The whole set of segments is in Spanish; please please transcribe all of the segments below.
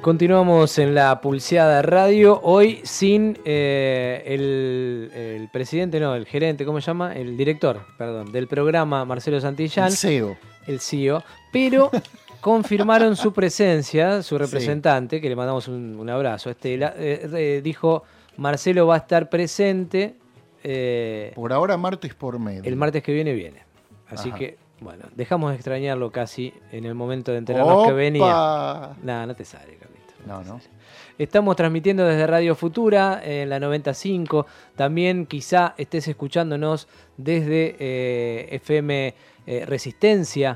Continuamos en la Pulseada Radio, hoy sin el presidente, no, el gerente, ¿cómo se llama? El director, perdón, del programa, Marcelo Santillán. El CEO. El CEO, pero confirmaron su presencia, su representante, que le mandamos un abrazo, Estela, dijo, Marcelo va a estar presente. Por ahora martes por medio. El martes que viene. Así que, bueno, dejamos de extrañarlo casi en el momento de enterarnos que venía. No te sale, Carlito. No. Estamos transmitiendo desde Radio Futura en la 95. También quizá estés escuchándonos desde FM Resistencia.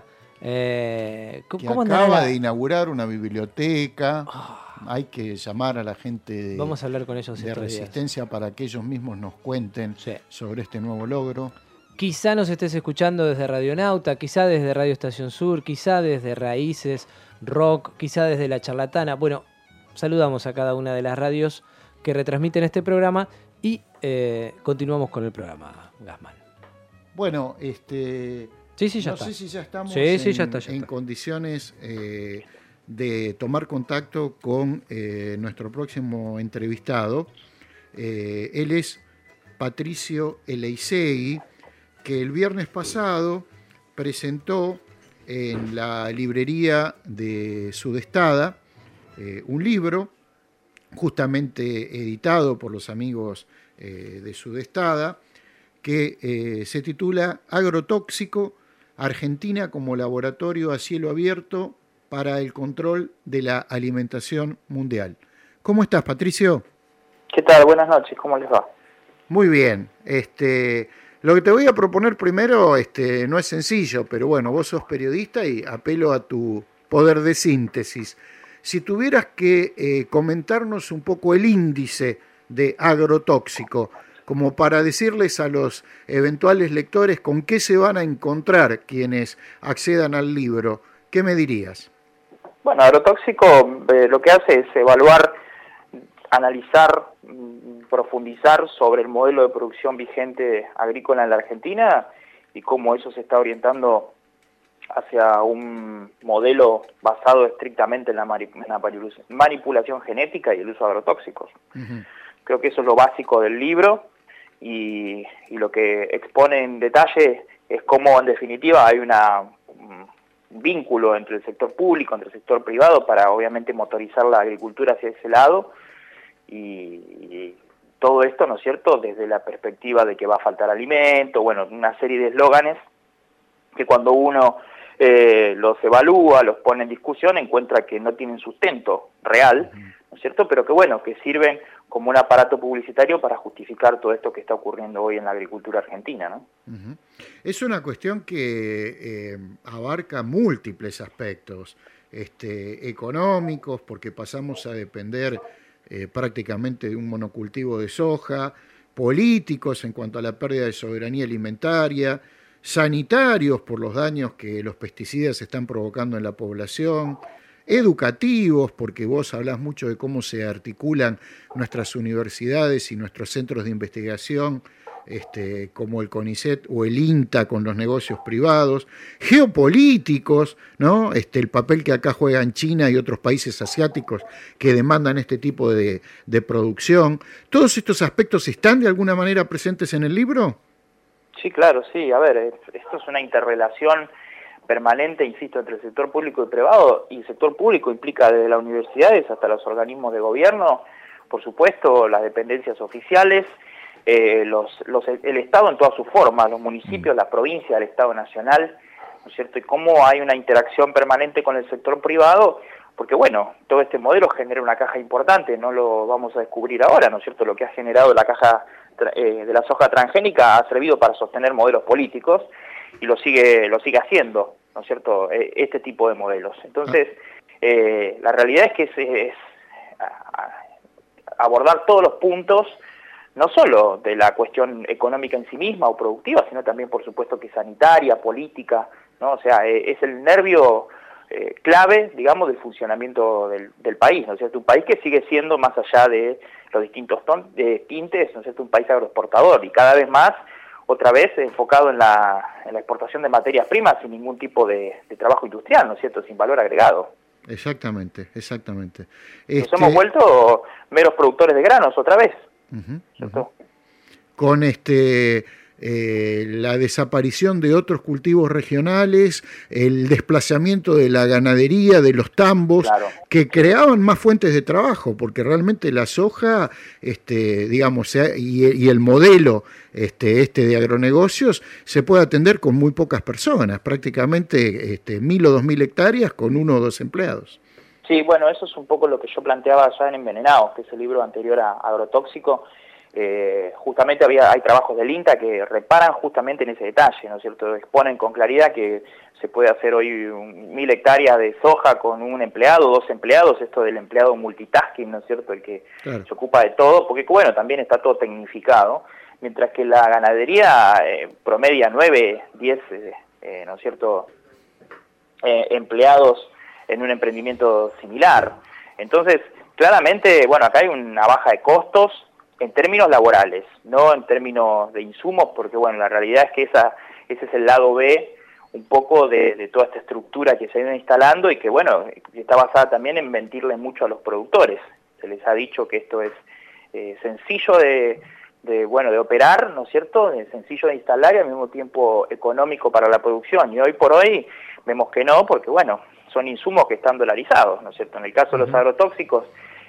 ¿Cómo acaba de inaugurar una biblioteca. Hay que llamar a la gente Vamos a hablar con ellos de Resistencia para que ellos mismos nos cuenten sobre este nuevo logro. Quizá nos estés escuchando desde Radionauta, quizá desde Radio Estación Sur, quizá desde Raíces Rock, quizá desde La Charlatana. Bueno, saludamos a cada una de las radios que retransmiten este programa y continuamos con el programa, Gassman. Bueno, Sí, ya no está. sé si ya estamos ya está. en condiciones de tomar contacto con nuestro próximo entrevistado. Él es Patricio Eleisegui, que el viernes pasado presentó en la librería de Sudestada un libro justamente editado por los amigos de Sudestada, que se titula Agrotóxico, Argentina como laboratorio a cielo abierto para el control de la alimentación mundial. ¿Cómo estás, Patricio? ¿Qué tal? Buenas noches, ¿cómo les va? Muy bien. Lo que te voy a proponer primero no es sencillo, pero bueno, vos sos periodista y apelo a tu poder de síntesis. Si tuvieras que comentarnos un poco el índice de agrotóxico, como para decirles a los eventuales lectores con qué se van a encontrar quienes accedan al libro, ¿qué me dirías? Bueno, agrotóxico lo que hace es evaluar, analizar, profundizar sobre el modelo de producción vigente agrícola en la Argentina y cómo eso se está orientando hacia un modelo basado estrictamente en la manipulación genética y el uso de agrotóxicos. Uh-huh. Creo que eso es lo básico del libro y lo que expone en detalle es cómo en definitiva hay un vínculo entre el sector público, entre el sector privado para obviamente motorizar la agricultura hacia ese lado y todo esto, ¿no es cierto?, desde la perspectiva de que va a faltar alimento, bueno, una serie de eslóganes que cuando uno los evalúa, los pone en discusión, encuentra que no tienen sustento real, ¿no es cierto?, pero que bueno, que sirven como un aparato publicitario para justificar todo esto que está ocurriendo hoy en la agricultura argentina, ¿no? Uh-huh. Es una cuestión que abarca múltiples aspectos, económicos, porque pasamos a depender prácticamente de un monocultivo de soja, políticos en cuanto a la pérdida de soberanía alimentaria, sanitarios por los daños que los pesticidas están provocando en la población, educativos, porque vos hablás mucho de cómo se articulan nuestras universidades y nuestros centros de investigación, como el CONICET o el INTA con los negocios privados, geopolíticos, ¿no? El papel que acá juegan China y otros países asiáticos que demandan este tipo de producción. ¿Todos estos aspectos están de alguna manera presentes en el libro? Sí, claro, sí. A ver, esto es una interrelación permanente, insisto, entre el sector público y privado, y el sector público implica desde las universidades hasta los organismos de gobierno, por supuesto, las dependencias oficiales, el Estado en todas sus formas, los municipios, las provincias, el Estado nacional, ¿no es cierto? Y cómo hay una interacción permanente con el sector privado, porque bueno, todo este modelo genera una caja importante, no lo vamos a descubrir ahora, ¿no es cierto? Lo que ha generado la caja de la soja transgénica ha servido para sostener modelos políticos y lo sigue haciendo, ¿no es cierto?, este tipo de modelos. Entonces, la realidad es que es abordar todos los puntos, no solo de la cuestión económica en sí misma o productiva, sino también, por supuesto, que sanitaria, política, ¿no? O sea, es el nervio clave, digamos, del funcionamiento del país, ¿no es cierto? Un país que sigue siendo, más allá de los distintos tintes, ¿no es cierto?, un país agroexportador y cada vez más, otra vez, enfocado en la exportación de materias primas sin ningún tipo de trabajo industrial, ¿no es cierto?, sin valor agregado. Exactamente, exactamente. Nos hemos vuelto meros productores de granos otra vez. Con la desaparición de otros cultivos regionales, el desplazamiento de la ganadería, de los tambos, claro, que creaban más fuentes de trabajo, porque realmente la soja, digamos, y el modelo de agronegocios se puede atender con muy pocas personas, prácticamente 1.000 o 2.000 hectáreas con 1 o 2 empleados. Sí, bueno, eso es un poco lo que yo planteaba ya en Envenenados, que es el libro anterior a Agrotóxico. Justamente hay trabajos del INTA que reparan justamente en ese detalle, ¿no es cierto? Exponen con claridad que se puede hacer hoy 1.000 hectáreas de soja con 1 empleado, 2 empleados, esto del empleado multitasking, ¿no es cierto? El que se ocupa de todo, porque bueno, también está todo tecnificado, mientras que la ganadería promedia 9, 10, ¿no es cierto?, empleados en un emprendimiento similar. Entonces, claramente, bueno, acá hay una baja de costos en términos laborales, no en términos de insumos, porque bueno, la realidad es que ese es el lado B un poco de toda esta estructura que se ha ido instalando y que bueno, está basada también en mentirle mucho a los productores. Se les ha dicho que esto es sencillo de operar, ¿no es cierto?, sencillo de instalar y al mismo tiempo económico para la producción. Y hoy por hoy vemos que no, porque bueno, son insumos que están dolarizados, ¿no es cierto? En el caso de los agrotóxicos,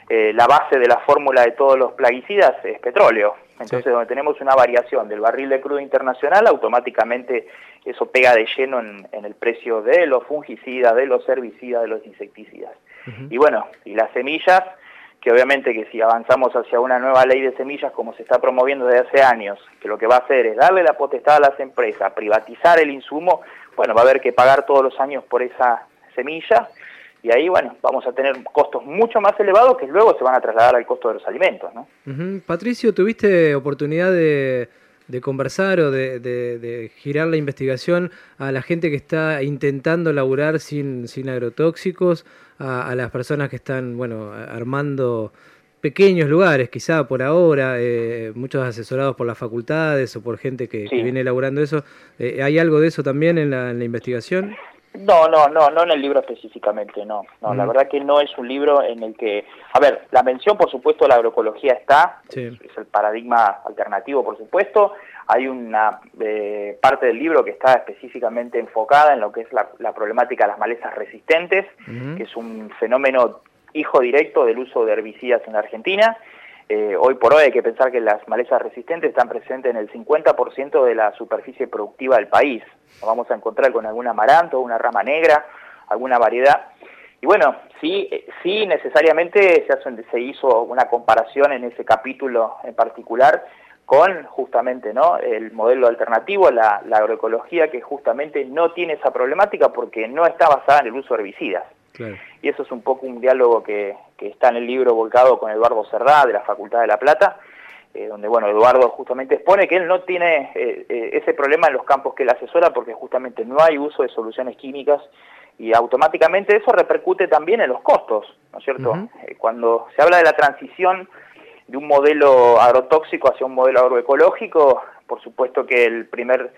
la base de la fórmula de todos los plaguicidas es petróleo. Entonces, donde tenemos una variación del barril de crudo internacional, automáticamente eso pega de lleno en el precio de los fungicidas, de los herbicidas, de los insecticidas. Y bueno, y las semillas, que obviamente que si avanzamos hacia una nueva ley de semillas como se está promoviendo desde hace años, que lo que va a hacer es darle la potestad a las empresas, privatizar el insumo, bueno, va a haber que pagar todos los años por esa semilla, y ahí, bueno, vamos a tener costos mucho más elevados que luego se van a trasladar al costo de los alimentos, ¿no? Patricio, ¿tuviste oportunidad de conversar o de girar la investigación a la gente que está intentando laburar sin agrotóxicos, a las personas que están, bueno, armando pequeños lugares, quizá por ahora, muchos asesorados por las facultades o por gente que viene elaborando eso? ¿Hay algo de eso también en la investigación? No en el libro específicamente, no, la verdad que no es un libro en el que, a ver, la mención por supuesto de la agroecología está, es el paradigma alternativo por supuesto, hay una parte del libro que está específicamente enfocada en lo que es la problemática de las malezas resistentes, que es un fenómeno hijo directo del uso de herbicidas en la Argentina. Hoy por hoy hay que pensar que las malezas resistentes están presentes en el 50% de la superficie productiva del país. Nos vamos a encontrar con algún amaranto, una rama negra, alguna variedad. Y bueno, sí necesariamente se hizo una comparación en ese capítulo en particular con justamente, ¿no?, el modelo alternativo, la agroecología, que justamente no tiene esa problemática porque no está basada en el uso de herbicidas. Claro. Y eso es un poco un diálogo que está en el libro volcado con Eduardo Cerdá de la Facultad de La Plata, donde bueno, Eduardo justamente expone que él no tiene ese problema en los campos que él asesora porque justamente no hay uso de soluciones químicas y automáticamente eso repercute también en los costos, ¿no es cierto? Cuando se habla de la transición de un modelo agrotóxico hacia un modelo agroecológico, por supuesto que el primer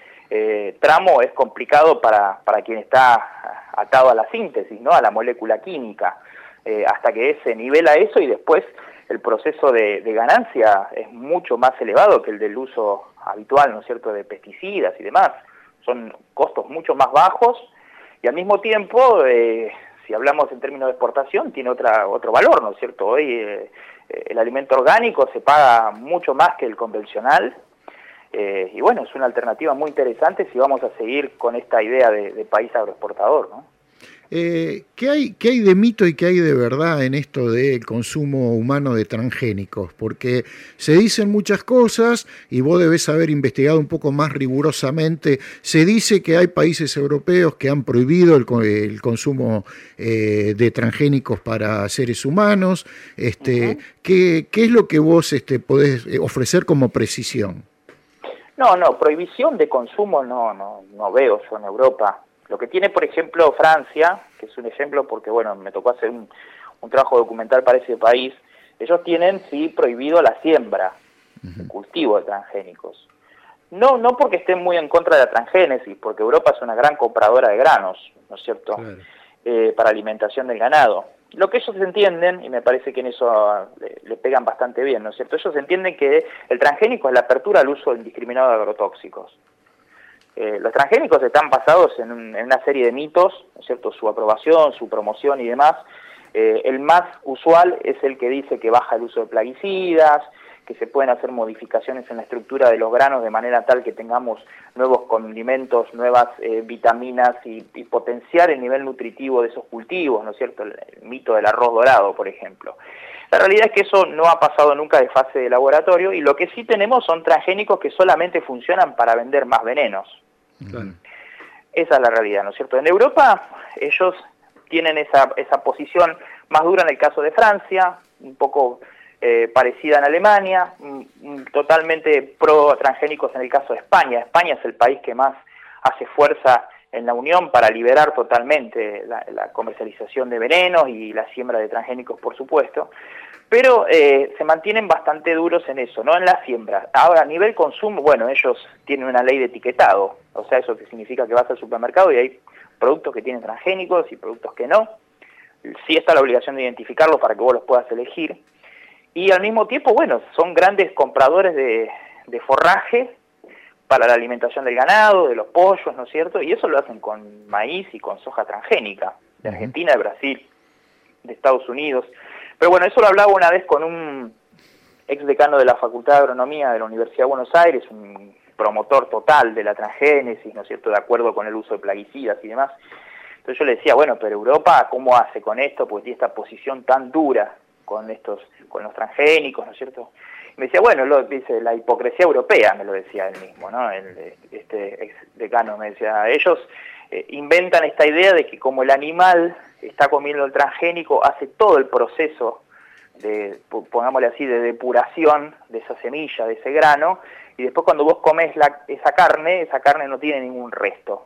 tramo es complicado para quien está atado a la síntesis, ¿no?, a la molécula química, hasta que se nivela eso y después el proceso de ganancia es mucho más elevado que el del uso habitual, ¿no es cierto?, de pesticidas y demás. Son costos mucho más bajos y al mismo tiempo, si hablamos en términos de exportación, tiene otro valor, ¿no es cierto? Hoy el alimento orgánico se paga mucho más que el convencional. Y bueno, es una alternativa muy interesante si vamos a seguir con esta idea de país agroexportador, ¿no? ¿Qué hay de mito y qué hay de verdad en esto del consumo humano de transgénicos? Porque se dicen muchas cosas y vos debés haber investigado un poco más rigurosamente. Se dice que hay países europeos que han prohibido el consumo de transgénicos para seres humanos. ¿Qué es lo que vos podés ofrecer como precisión? No, prohibición de consumo no veo yo en Europa. Lo que tiene, por ejemplo, Francia, que es un ejemplo porque, bueno, me tocó hacer un trabajo documental para ese país, ellos tienen, sí, prohibido la siembra, el cultivo de transgénicos. No porque estén muy en contra de la transgénesis, porque Europa es una gran compradora de granos, ¿no es cierto? Claro. para alimentación del ganado. Lo que ellos entienden, y me parece que en eso le pegan bastante bien, ¿no es cierto? Ellos entienden que el transgénico es la apertura al uso indiscriminado de agrotóxicos. Los transgénicos están basados en una serie de mitos, ¿no es cierto? Su aprobación, su promoción y demás. El más usual es el que dice que baja el uso de plaguicidas, que se pueden hacer modificaciones en la estructura de los granos de manera tal que tengamos nuevos condimentos, nuevas vitaminas y potenciar el nivel nutritivo de esos cultivos, ¿no es cierto? El mito del arroz dorado, por ejemplo. La realidad es que eso no ha pasado nunca de fase de laboratorio y lo que sí tenemos son transgénicos que solamente funcionan para vender más venenos. Claro. Esa es la realidad, ¿no es cierto? En Europa ellos tienen esa posición más dura en el caso de Francia, un poco parecida en Alemania, totalmente pro transgénicos en el caso de España. España es el país que más hace fuerza en la Unión para liberar totalmente la comercialización de venenos y la siembra de transgénicos, por supuesto, pero se mantienen bastante duros en eso, no en la siembra. Ahora, a nivel consumo, bueno, ellos tienen una ley de etiquetado, o sea, eso que significa que vas al supermercado y hay productos que tienen transgénicos y productos que no. Sí está la obligación de identificarlos para que vos los puedas elegir. Y al mismo tiempo, bueno, son grandes compradores de forraje para la alimentación del ganado, de los pollos, ¿no es cierto? Y eso lo hacen con maíz y con soja transgénica, de Argentina, de Brasil, de Estados Unidos. Pero bueno, eso lo hablaba una vez con un ex decano de la Facultad de Agronomía de la Universidad de Buenos Aires, un promotor total de la transgénesis, ¿no es cierto?, de acuerdo con el uso de plaguicidas y demás. Entonces yo le decía, bueno, pero Europa, ¿cómo hace con esto? Porque tiene esta posición tan dura con los transgénicos, ¿no es cierto? Y me decía, bueno, dice, la hipocresía europea, me lo decía él mismo, ¿no? Este ex decano me decía, ellos inventan esta idea de que como el animal está comiendo el transgénico, hace todo el proceso de, pongámosle así, de depuración de esa semilla, de ese grano, y después cuando vos comes esa carne no tiene ningún resto,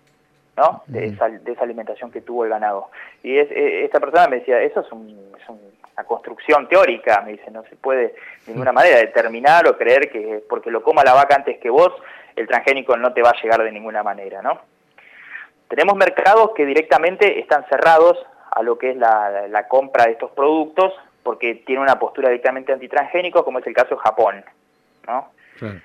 ¿no? De esa alimentación que tuvo el ganado. Y esta persona me decía, eso es una construcción teórica, me dice, no se puede de ninguna manera determinar o creer que porque lo coma la vaca antes que vos, el transgénico no te va a llegar de ninguna manera, ¿no? Tenemos mercados que directamente están cerrados a lo que es la compra de estos productos porque tiene una postura directamente antitransgénico, como es el caso de Japón, ¿no? Claro.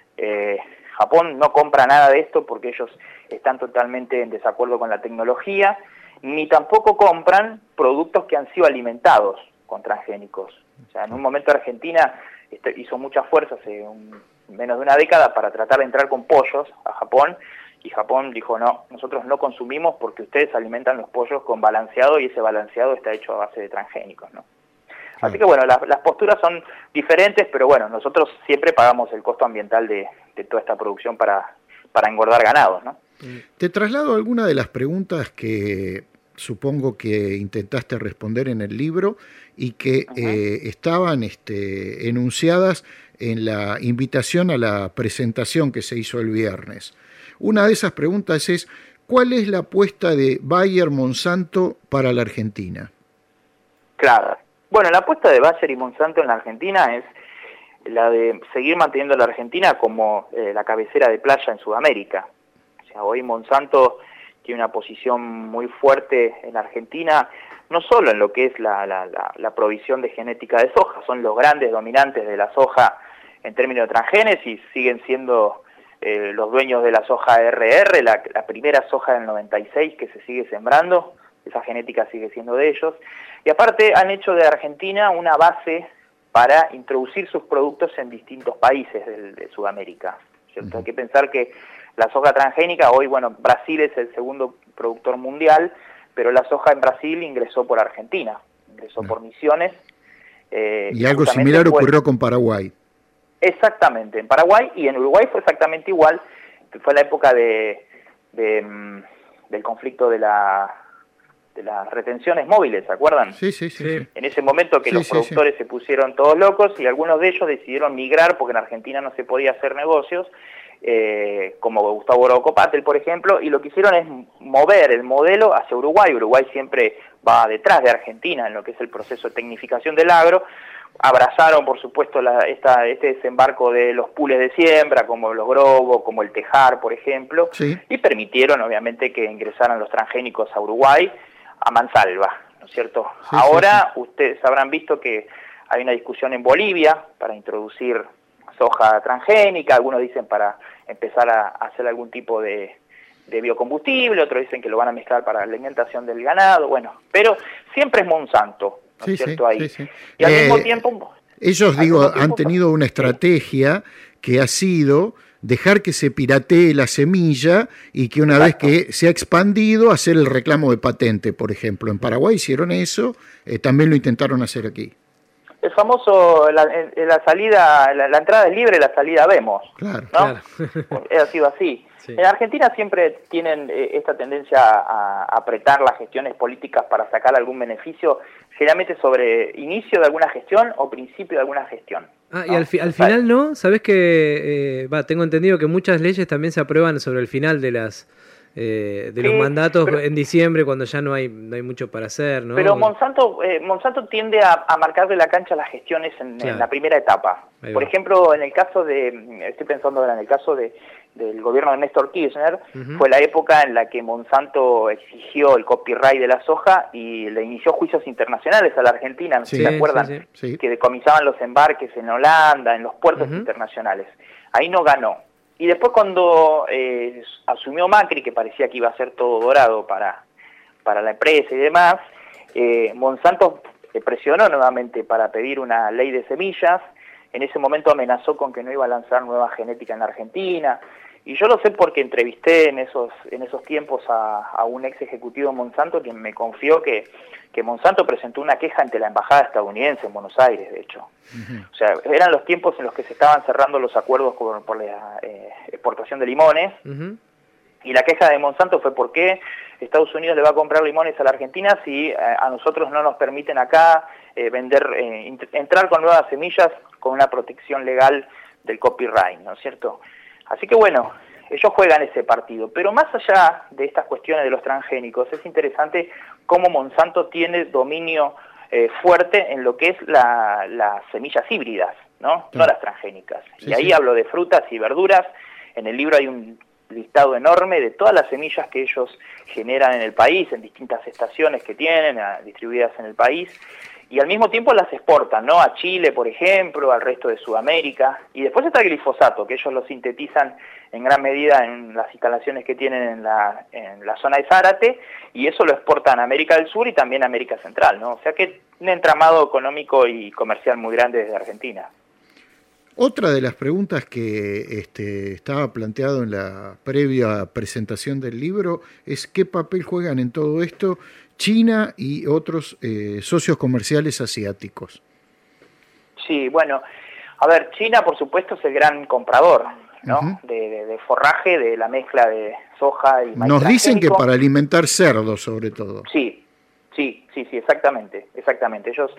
Japón no compra nada de esto porque ellos están totalmente en desacuerdo con la tecnología, ni tampoco compran productos que han sido alimentados con transgénicos. O sea, en un momento Argentina hizo mucha fuerza hace menos de una década para tratar de entrar con pollos a Japón, y Japón dijo, no, nosotros no consumimos porque ustedes alimentan los pollos con balanceado y ese balanceado está hecho a base de transgénicos, ¿no? Así que bueno, las posturas son diferentes, pero bueno, nosotros siempre pagamos el costo ambiental de toda esta producción para engordar ganados, ¿no? Te traslado alguna de las preguntas que supongo que intentaste responder en el libro y que estaban enunciadas en la invitación a la presentación que se hizo el viernes. Una de esas preguntas es, ¿cuál es la apuesta de Bayer Monsanto para la Argentina? Claro. Bueno, la apuesta de Bayer y Monsanto en la Argentina es la de seguir manteniendo a la Argentina como la cabecera de playa en Sudamérica. O sea, hoy Monsanto tiene una posición muy fuerte en Argentina, no solo en lo que es la provisión de genética de soja, son los grandes dominantes de la soja en términos de transgénesis, siguen siendo los dueños de la soja RR, la primera soja del 96 que se sigue sembrando, esa genética sigue siendo de ellos, y aparte han hecho de Argentina una base para introducir sus productos en distintos países de Sudamérica, ¿cierto? Hay que pensar que la soja transgénica, hoy, bueno, Brasil es el segundo productor mundial, pero la soja en Brasil ingresó por Argentina, ingresó por Misiones. Y algo similar ocurrió con Paraguay. Exactamente, en Paraguay y en Uruguay fue exactamente igual, fue la época del conflicto de las retenciones móviles, ¿se acuerdan? Sí. En ese momento que los productores se pusieron todos locos y algunos de ellos decidieron migrar porque en Argentina no se podía hacer negocios, como Gustavo Orocopatel, por ejemplo, y lo que hicieron es mover el modelo hacia Uruguay. Uruguay siempre va detrás de Argentina en lo que es el proceso de tecnificación del agro. Abrazaron, por supuesto, este desembarco de los pools de siembra, como los Grobo, como el Tejar, por ejemplo, y permitieron, obviamente, que ingresaran los transgénicos a Uruguay a mansalva, ¿no es cierto? Sí, Ahora sí. ustedes habrán visto que hay una discusión en Bolivia para introducir soja transgénica, algunos dicen para empezar a hacer algún tipo de biocombustible, otros dicen que lo van a mezclar para la alimentación del ganado, bueno, pero siempre es Monsanto, ¿no es cierto? Ahí. Sí. Y al mismo tiempo... Ellos, han tenido una estrategia que ha sido dejar que se piratee la semilla y que una vez que se ha expandido, hacer el reclamo de patente, por ejemplo. En Paraguay hicieron eso, también lo intentaron hacer aquí. El famoso, la salida, la entrada es libre, la salida vemos. Claro. ¿No? Claro. Ha sido así. Sí. En Argentina siempre tienen esta tendencia a apretar las gestiones políticas para sacar algún beneficio, generalmente sobre inicio de alguna gestión o principio de alguna gestión. Ah, ¿no? y al final no, ¿sabés que tengo entendido que muchas leyes también se aprueban sobre el final de los mandatos en diciembre, cuando ya no hay mucho para hacer, ¿no? Pero Monsanto tiende a marcarle la cancha a las gestiones en la primera etapa. Por ejemplo, en el caso estoy pensando ahora en el caso del gobierno de Néstor Kirchner, fue la época en la que Monsanto exigió el copyright de la soja y le inició juicios internacionales a la Argentina, no sé si se acuerdan, que decomisaban los embarques en Holanda, en los puertos internacionales. Ahí no ganó. Y después cuando asumió Macri, que parecía que iba a ser todo dorado para la empresa y demás, Monsanto presionó nuevamente para pedir una ley de semillas. En ese momento amenazó con que no iba a lanzar nueva genética en Argentina. Y yo lo sé porque entrevisté en esos tiempos a un ex ejecutivo de Monsanto que me confió que Monsanto presentó una queja ante la embajada estadounidense en Buenos Aires, de hecho. O sea, eran los tiempos en los que se estaban cerrando los acuerdos por la exportación de limones. Y la queja de Monsanto fue por qué Estados Unidos le va a comprar limones a la Argentina si a nosotros no nos permiten acá entrar con nuevas semillas con una protección legal del copyright, ¿no es cierto? Así que bueno, ellos juegan ese partido. Pero más allá de estas cuestiones de los transgénicos, es interesante cómo Monsanto tiene dominio fuerte en lo que es las semillas híbridas, ¿no? No las transgénicas. Y ahí hablo de frutas y verduras. En el libro hay un listado enorme de todas las semillas que ellos generan en el país, en distintas estaciones que tienen, distribuidas en el país, y al mismo tiempo las exportan, ¿no? A Chile, por ejemplo, al resto de Sudamérica. Y después está el glifosato, que ellos lo sintetizan en gran medida en las instalaciones que tienen en la zona de Zárate, y eso lo exportan a América del Sur y también a América Central, ¿no? O sea que un entramado económico y comercial muy grande desde Argentina. Otra de las preguntas que estaba planteado en la previa presentación del libro es qué papel juegan en todo esto China y otros socios comerciales asiáticos. Sí, bueno, a ver, China por supuesto es el gran comprador, ¿no? De forraje, de la mezcla de soja y maíz. Nos dicen que para alimentar cerdos sobre todo. Sí, exactamente. Ellos,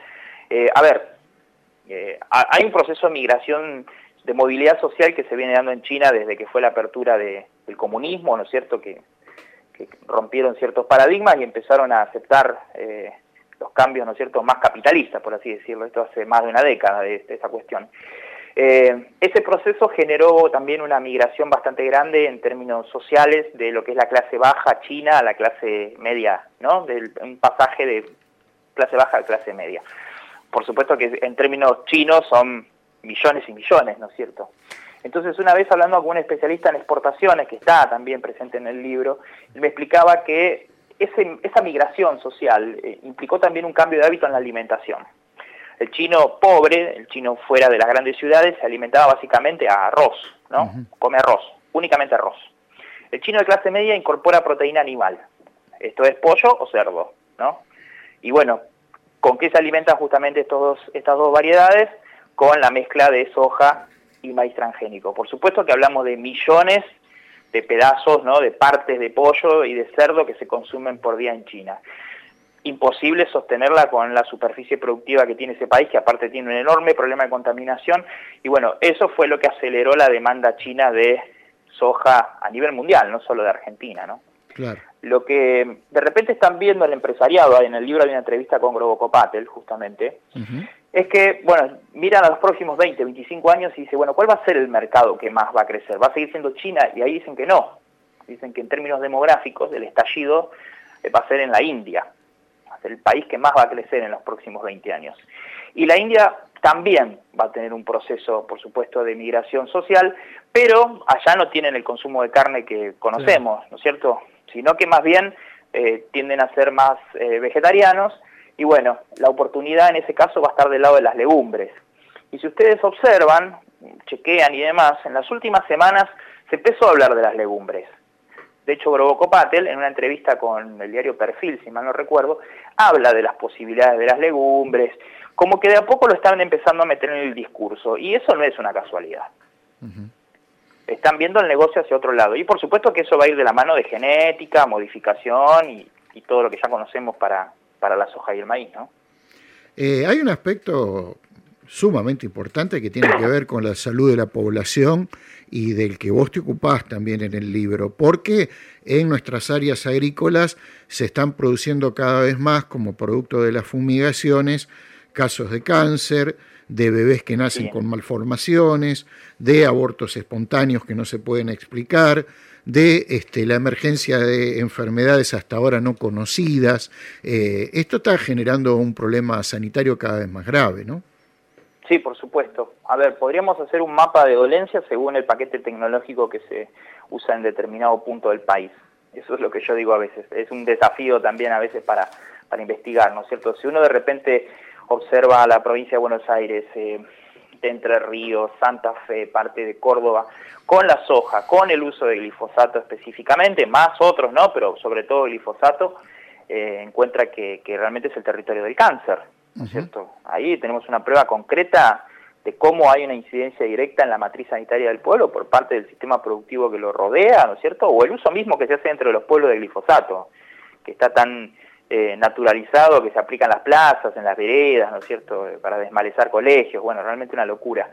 hay un proceso de migración, de movilidad social que se viene dando en China desde que fue la apertura del comunismo, ¿no es cierto?, que rompieron ciertos paradigmas y empezaron a aceptar los cambios, ¿no es cierto?, más capitalistas, por así decirlo. Esto hace más de una década de esta cuestión. Ese proceso generó también una migración bastante grande en términos sociales de lo que es la clase baja china a la clase media, ¿no?, un pasaje de clase baja a clase media. Por supuesto que en términos chinos son millones y millones, ¿no es cierto? Entonces, una vez hablando con un especialista en exportaciones, que está también presente en el libro, me explicaba que esa migración social implicó también un cambio de hábito en la alimentación. El chino pobre, el chino fuera de las grandes ciudades, se alimentaba básicamente a arroz, ¿no? Come arroz, únicamente arroz. El chino de clase media incorpora proteína animal. Esto es pollo o cerdo, ¿no? Y bueno, ¿con qué se alimentan justamente estas dos variedades? Con la mezcla de soja y maíz transgénico. Por supuesto que hablamos de millones de pedazos, ¿no?, de partes de pollo y de cerdo que se consumen por día en China. Imposible sostenerla con la superficie productiva que tiene ese país, que aparte tiene un enorme problema de contaminación. Y bueno, eso fue lo que aceleró la demanda china de soja a nivel mundial, no solo de Argentina, ¿no? Claro. Lo que de repente están viendo el empresariado, en el libro hay una entrevista con Grobocopatel, justamente, es que, bueno, miran a los próximos 20, 25 años y dicen, bueno, ¿cuál va a ser el mercado que más va a crecer? ¿Va a seguir siendo China? Y ahí dicen que no. Dicen que en términos demográficos el estallido va a ser en la India. el país que más va a crecer en los próximos 20 años. Y la India también va a tener un proceso, por supuesto, de migración social, pero allá no tienen el consumo de carne que conocemos, ¿no es cierto? Sino que más bien tienden a ser más vegetarianos, y bueno, la oportunidad en ese caso va a estar del lado de las legumbres. Y si ustedes observan, chequean y demás, en las últimas semanas se empezó a hablar de las legumbres. De hecho, Groboco Patel, en una entrevista con el diario Perfil, si mal no recuerdo, habla de las posibilidades de las legumbres, como que de a poco lo están empezando a meter en el discurso, y eso no es una casualidad. Están viendo el negocio hacia otro lado, y por supuesto que eso va a ir de la mano de genética, modificación y todo lo que ya conocemos para la soja y el maíz, ¿no? Hay un aspecto sumamente importante que tiene que ver con la salud de la población y del que vos te ocupás también en el libro, porque en nuestras áreas agrícolas se están produciendo cada vez más, como producto de las fumigaciones, casos de cáncer, de bebés que nacen con malformaciones, de abortos espontáneos que no se pueden explicar, de la emergencia de enfermedades hasta ahora no conocidas. Esto está generando un problema sanitario cada vez más grave, ¿no? Sí, por supuesto. A ver, podríamos hacer un mapa de dolencias según el paquete tecnológico que se usa en determinado punto del país. Eso es lo que yo digo a veces. Es un desafío también a veces para investigar, ¿no es cierto? Si uno de repente observa la provincia de Buenos Aires, de Entre Ríos, Santa Fe, parte de Córdoba, con la soja, con el uso de glifosato específicamente, más otros, ¿no? Pero sobre todo el glifosato, encuentra que realmente es el territorio del cáncer, ¿no es cierto? Ahí tenemos una prueba concreta de cómo hay una incidencia directa en la matriz sanitaria del pueblo por parte del sistema productivo que lo rodea, ¿no es cierto? O el uso mismo que se hace dentro de los pueblos de glifosato, que está tan naturalizado, que se aplica en las plazas, en las veredas, ¿no es cierto?, para desmalezar colegios. Bueno, realmente una locura.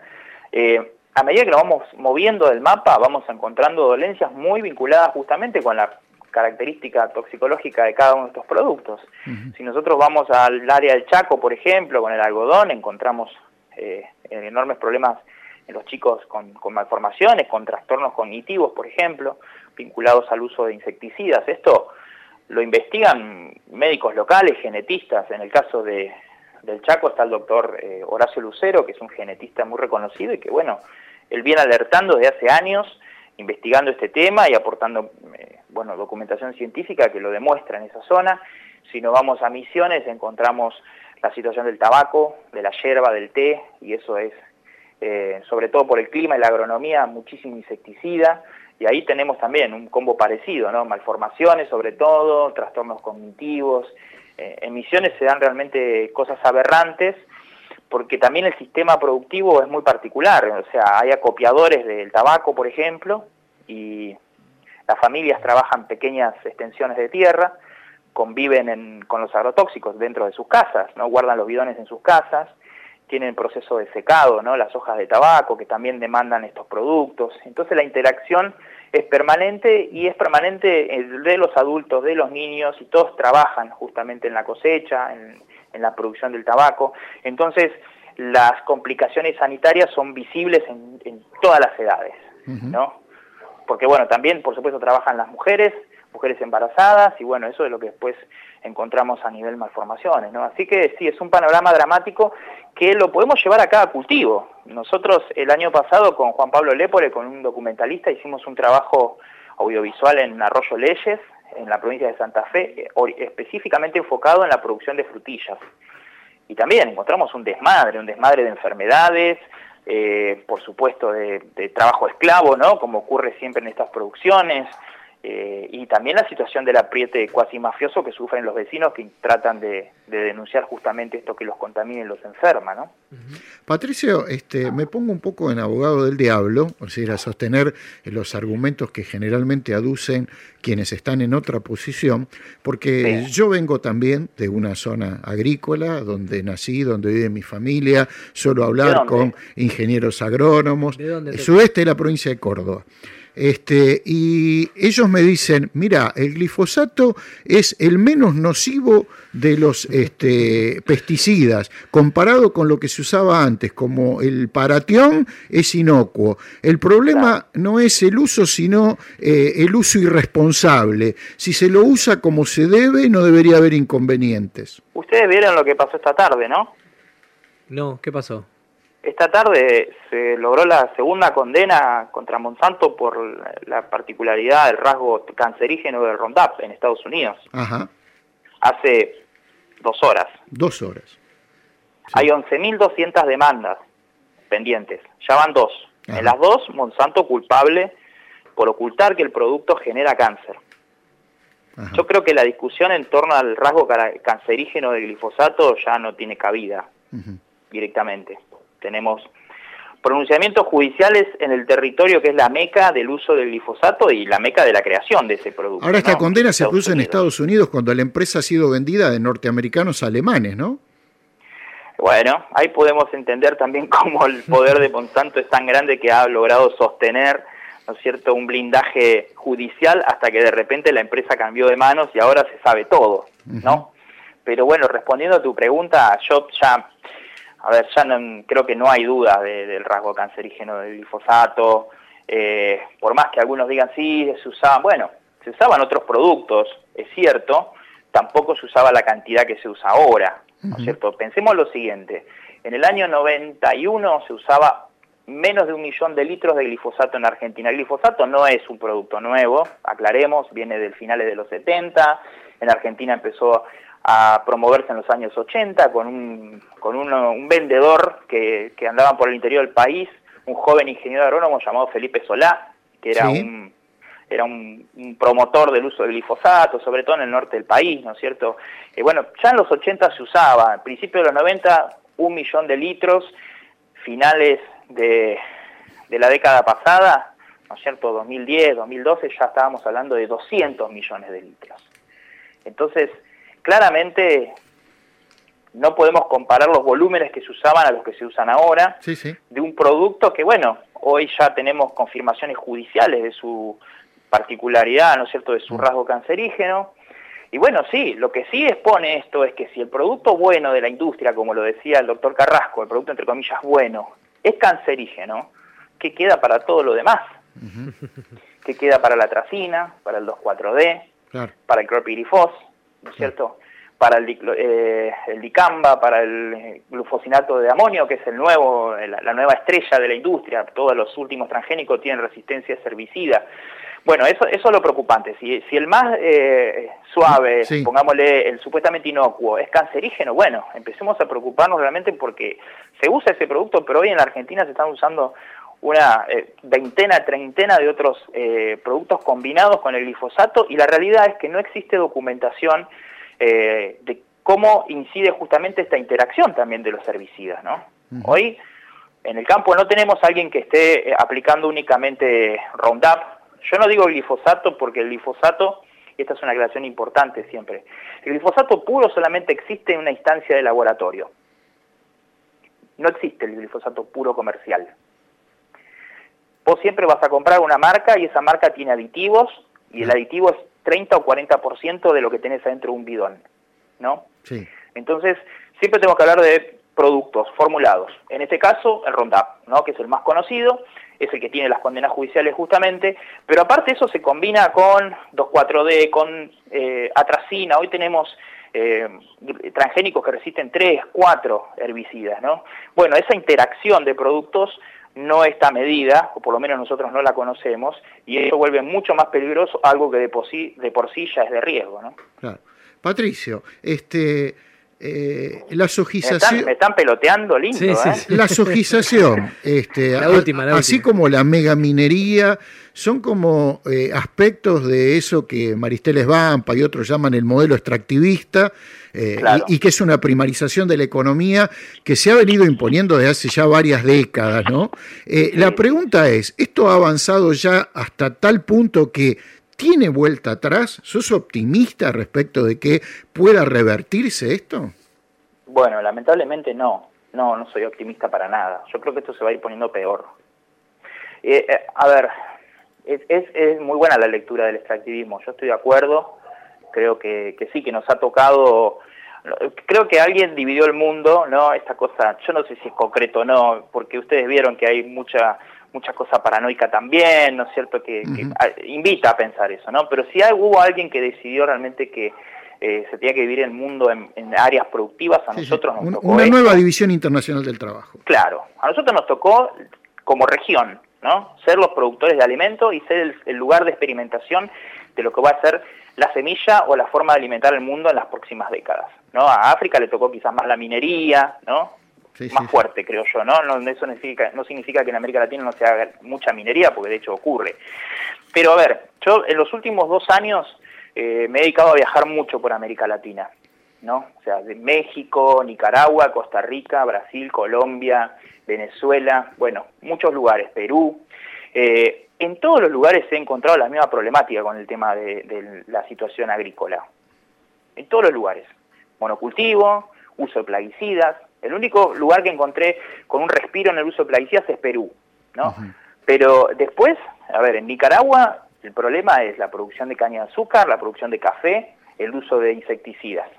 A medida que nos vamos moviendo del mapa, vamos encontrando dolencias muy vinculadas justamente con la característica toxicológica de cada uno de estos productos. Si nosotros vamos al área del Chaco, por ejemplo, con el algodón, encontramos enormes problemas en los chicos con malformaciones, con trastornos cognitivos, por ejemplo, vinculados al uso de insecticidas. Esto lo investigan médicos locales, genetistas. En el caso del Chaco está el doctor Horacio Lucero, que es un genetista muy reconocido y que, bueno, él viene alertando desde hace años, investigando este tema y aportando, documentación científica que lo demuestra en esa zona. Si nos vamos a Misiones, encontramos la situación del tabaco, de la yerba, del té, y eso es, sobre todo por el clima y la agronomía, muchísimo insecticida. Y ahí tenemos también un combo parecido, ¿no? Malformaciones sobre todo, trastornos cognitivos. En Misiones se dan realmente cosas aberrantes, porque también el sistema productivo es muy particular. O sea, hay acopiadores del tabaco, por ejemplo, y las familias trabajan pequeñas extensiones de tierra, conviven con los agrotóxicos dentro de sus casas, ¿no? Guardan los bidones en sus casas, tienen proceso de secado, ¿no? Las hojas de tabaco que también demandan estos productos. Entonces la interacción es permanente, y es permanente de los adultos, de los niños, y todos trabajan justamente en la cosecha, en la producción del tabaco. Entonces las complicaciones sanitarias son visibles en todas las edades, ¿no? Porque bueno, también por supuesto trabajan las mujeres embarazadas, y bueno, eso es lo que después encontramos a nivel malformaciones, ¿no? Así que sí, es un panorama dramático que lo podemos llevar a cada cultivo. Nosotros el año pasado con Juan Pablo Lépore, con un documentalista, hicimos un trabajo audiovisual en Arroyo Leyes, en la provincia de Santa Fe, específicamente enfocado en la producción de frutillas. Y también encontramos un desmadre de enfermedades, por supuesto de trabajo esclavo, ¿no? Como ocurre siempre en estas producciones. Y también la situación del apriete cuasi mafioso que sufren los vecinos que tratan de denunciar justamente esto que los contamina y los enferma, ¿no? Patricio, me pongo un poco en abogado del diablo, o sea, a sostener los argumentos que generalmente aducen quienes están en otra posición, porque yo vengo también de una zona agrícola, donde nací, donde vive mi familia, suelo hablar con ingenieros agrónomos, el sudeste de la provincia de Córdoba. Y ellos me dicen, mira, el glifosato es el menos nocivo de los pesticidas, comparado con lo que se usaba antes, como el paratión es inocuo. El problema no es el uso, sino el uso irresponsable. Si se lo usa como se debe, no debería haber inconvenientes. Ustedes vieron lo que pasó esta tarde, ¿no? No, ¿qué pasó? Esta tarde se logró la segunda condena contra Monsanto por la particularidad del rasgo cancerígeno del Roundup en Estados Unidos. Ajá. Hace 2 horas. 2 horas. Sí. Hay 11.200 demandas pendientes. Ya van 2. Ajá. En las 2, Monsanto culpable por ocultar que el producto genera cáncer. Ajá. Yo creo que la discusión en torno al rasgo cancerígeno del glifosato ya no tiene cabida directamente. Tenemos pronunciamientos judiciales en el territorio que es la meca del uso del glifosato y la meca de la creación de ese producto. Ahora esta condena se Estados produce en Unidos. Estados Unidos cuando la empresa ha sido vendida de norteamericanos a alemanes, ¿no? Bueno, ahí podemos entender también cómo el poder de Monsanto es tan grande que ha logrado sostener, ¿no es cierto?, un blindaje judicial hasta que de repente la empresa cambió de manos y ahora se sabe todo, ¿no? Pero bueno, respondiendo a tu pregunta, yo ya... A ver, ya no, creo que no hay duda del rasgo cancerígeno del glifosato, por más que algunos digan sí, se usaban, bueno, se usaban otros productos, es cierto, tampoco se usaba la cantidad que se usa ahora, ¿no es cierto? Pensemos lo siguiente, en el año 91 se usaba menos de 1 millón de litros de glifosato en Argentina. El glifosato no es un producto nuevo, aclaremos, viene del finales de los 70, en Argentina empezó a promoverse en los años 80 con un vendedor que andaba por el interior del país, un joven ingeniero agrónomo llamado Felipe Solá, que era un promotor del uso del glifosato, sobre todo en el norte del país, ¿no es cierto? Bueno, ya en los 80 se usaba, al principio de los 90, 1 millón de litros, finales de la década pasada, ¿no es cierto?, 2010, 2012, ya estábamos hablando de 200 millones de litros. Entonces, claramente no podemos comparar los volúmenes que se usaban a los que se usan ahora, de un producto que, bueno, hoy ya tenemos confirmaciones judiciales de su particularidad, ¿no es cierto?, de su rasgo cancerígeno. Y bueno, sí, lo que sí expone esto es que si el producto bueno de la industria, como lo decía el doctor Carrasco, el producto entre comillas bueno, es cancerígeno, ¿qué queda para todo lo demás? ¿Qué queda para la atracina, para el 2,4-D, para el clorpirifos, ¿no es cierto?, para el dicamba, para el glufosinato de amonio, que es la nueva estrella de la industria? Todos los últimos transgénicos tienen resistencia a herbicida. Bueno, eso es lo preocupante. Si el más suave, pongámosle el supuestamente inocuo, es cancerígeno, bueno, empecemos a preocuparnos realmente porque se usa ese producto, pero hoy en la Argentina se están usando una treintena de otros productos combinados con el glifosato, y la realidad es que no existe documentación de cómo incide justamente esta interacción también de los herbicidas, ¿no? Hoy en el campo no tenemos a alguien que esté aplicando únicamente Roundup. Yo no digo glifosato porque el glifosato, y esta es una aclaración importante siempre, el glifosato puro solamente existe en una instancia de laboratorio. No existe el glifosato puro comercial. Vos siempre vas a comprar una marca y esa marca tiene aditivos, y el aditivo es 30 o 40% de lo que tenés adentro de un bidón, ¿no? Sí. Entonces, siempre tenemos que hablar de productos formulados. En este caso, el Roundup, ¿no?, que es el más conocido, es el que tiene las condenas judiciales justamente, pero aparte eso se combina con 2,4-D, con atracina. Hoy tenemos transgénicos que resisten 3, 4 herbicidas, ¿no? Bueno, esa interacción de productos no está medida, o por lo menos nosotros no la conocemos, y eso vuelve mucho más peligroso algo que de por sí ya es de riesgo, ¿no? Claro. Patricio, la sojización... Me están peloteando lindo, La sojización, así como la megaminería, son como aspectos de eso que Maristeles Vampa y otros llaman el modelo extractivista, y que es una primarización de la economía que se ha venido imponiendo desde hace ya varias décadas, ¿no? La pregunta es, ¿esto ha avanzado ya hasta tal punto que tiene vuelta atrás? ¿Sos optimista respecto de que pueda revertirse esto? Bueno, lamentablemente no soy optimista para nada. Yo creo que esto se va a ir poniendo peor. A ver, Es muy buena la lectura del extractivismo, yo estoy de acuerdo, creo que sí, que nos ha tocado, creo que alguien dividió el mundo, ¿no? Esta cosa, yo no sé si es concreto o no, porque ustedes vieron que hay mucha cosa paranoica también, ¿no es cierto?, que invita a pensar eso, ¿no? Pero si hubo alguien que decidió realmente que se tenía que vivir el mundo en áreas productivas, a nosotros nos tocó una nueva división internacional del trabajo. Claro, a nosotros nos tocó como región, ¿no? Ser los productores de alimentos y ser el lugar de experimentación de lo que va a ser la semilla o la forma de alimentar el mundo en las próximas décadas, ¿no? A África le tocó quizás más la minería, ¿no? Más fuerte, creo yo, ¿no? Eso no significa que en América Latina no se haga mucha minería, porque de hecho ocurre. Pero a ver, yo en los últimos 2 años me he dedicado a viajar mucho por América Latina, ¿no? O sea, de México, Nicaragua, Costa Rica, Brasil, Colombia, Venezuela, bueno, muchos lugares, Perú. En todos los lugares he encontrado la misma problemática con el tema de la situación agrícola. En todos los lugares. Monocultivo, uso de plaguicidas. El único lugar que encontré con un respiro en el uso de plaguicidas es Perú, ¿no? Pero después, a ver, en Nicaragua el problema es la producción de caña de azúcar, la producción de café, el uso de insecticidas.